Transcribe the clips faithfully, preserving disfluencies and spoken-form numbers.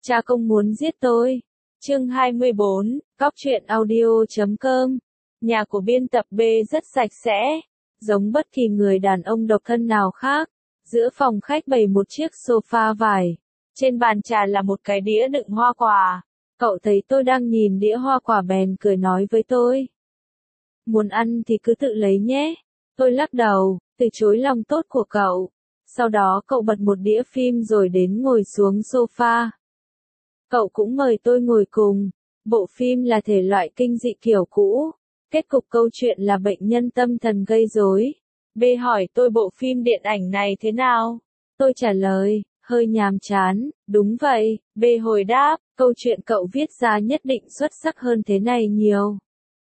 Cha không muốn giết tôi. Chương hai mươi bốn, Cóc truyện audio chấm com. Nhà của biên tập B rất sạch sẽ, giống bất kỳ người đàn ông độc thân nào khác. Giữa phòng khách bày một chiếc sofa vải. Trên bàn trà là một cái đĩa đựng hoa quả. Cậu thấy tôi đang nhìn đĩa hoa quả bèn cười nói với tôi. Muốn ăn thì cứ tự lấy nhé. Tôi lắc đầu, từ chối lòng tốt của cậu. Sau đó cậu bật một đĩa phim rồi đến ngồi xuống sofa. Cậu cũng mời tôi ngồi cùng. Bộ phim là thể loại kinh dị kiểu cũ. Kết cục câu chuyện là bệnh nhân tâm thần gây rối. B hỏi tôi bộ phim điện ảnh này thế nào? Tôi trả lời, hơi nhàm chán, đúng vậy. B hồi đáp, câu chuyện cậu viết ra nhất định xuất sắc hơn thế này nhiều.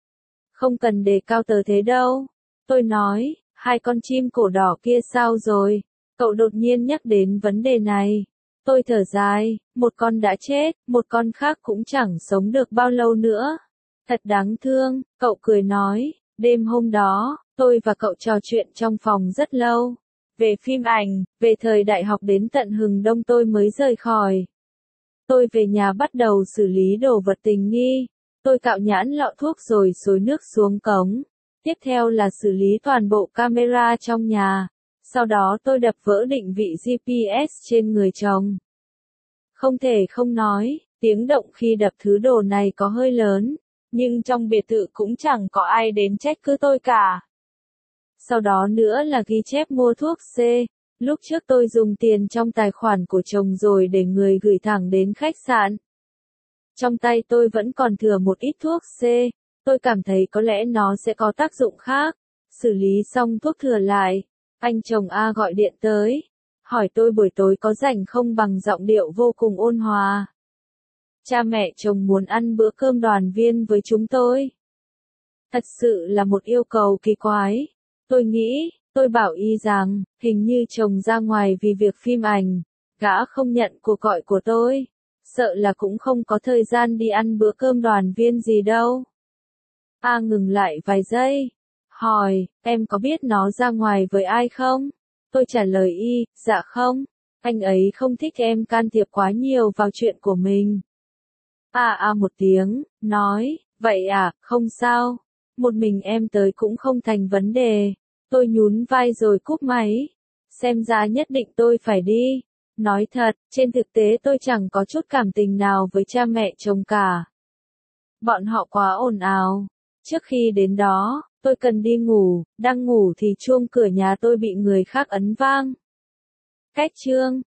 Không cần đề cao tớ thế đâu. Tôi nói, hai con chim cổ đỏ kia sao rồi? Cậu đột nhiên nhắc đến vấn đề này. Tôi thở dài, một con đã chết, một con khác cũng chẳng sống được bao lâu nữa. Thật đáng thương, cậu cười nói, đêm hôm đó, tôi và cậu trò chuyện trong phòng rất lâu. Về phim ảnh, về thời đại học đến tận hừng đông tôi mới rời khỏi. Tôi về nhà bắt đầu xử lý đồ vật tình nghi. Tôi cạo nhãn lọ thuốc rồi xối nước xuống cống. Tiếp theo là xử lý toàn bộ camera trong nhà. Sau đó tôi đập vỡ định vị giê pê ét trên người chồng. Không thể không nói, tiếng động khi đập thứ đồ này có hơi lớn, nhưng trong biệt thự cũng chẳng có ai đến trách cứ tôi cả. Sau đó nữa là ghi chép mua thuốc C. Lúc trước tôi dùng tiền trong tài khoản của chồng rồi để người gửi thẳng đến khách sạn. Trong tay tôi vẫn còn thừa một ít thuốc C. Tôi cảm thấy có lẽ nó sẽ có tác dụng khác. Xử lý xong thuốc thừa lại. Anh chồng A gọi điện tới. Hỏi tôi buổi tối có rảnh không bằng giọng điệu vô cùng ôn hòa. Cha mẹ chồng muốn ăn bữa cơm đoàn viên với chúng tôi. Thật sự là một yêu cầu kỳ quái. Tôi nghĩ, tôi bảo y rằng, hình như chồng ra ngoài vì việc phim ảnh. Gã không nhận cuộc gọi của tôi. Sợ là cũng không có thời gian đi ăn bữa cơm đoàn viên gì đâu. A ngừng lại vài giây. Hỏi, em có biết nó ra ngoài với ai không? Tôi trả lời y, dạ không. Anh ấy không thích em can thiệp quá nhiều vào chuyện của mình. A a một tiếng, nói, vậy à, không sao. Một mình em tới cũng không thành vấn đề. Tôi nhún vai rồi cúp máy. Xem ra nhất định tôi phải đi. Nói thật, trên thực tế tôi chẳng có chút cảm tình nào với cha mẹ chồng cả. Bọn họ quá ồn ào. Trước khi đến đó, tôi cần đi ngủ, đang ngủ thì chuông cửa nhà tôi bị người khác ấn vang. Cách chương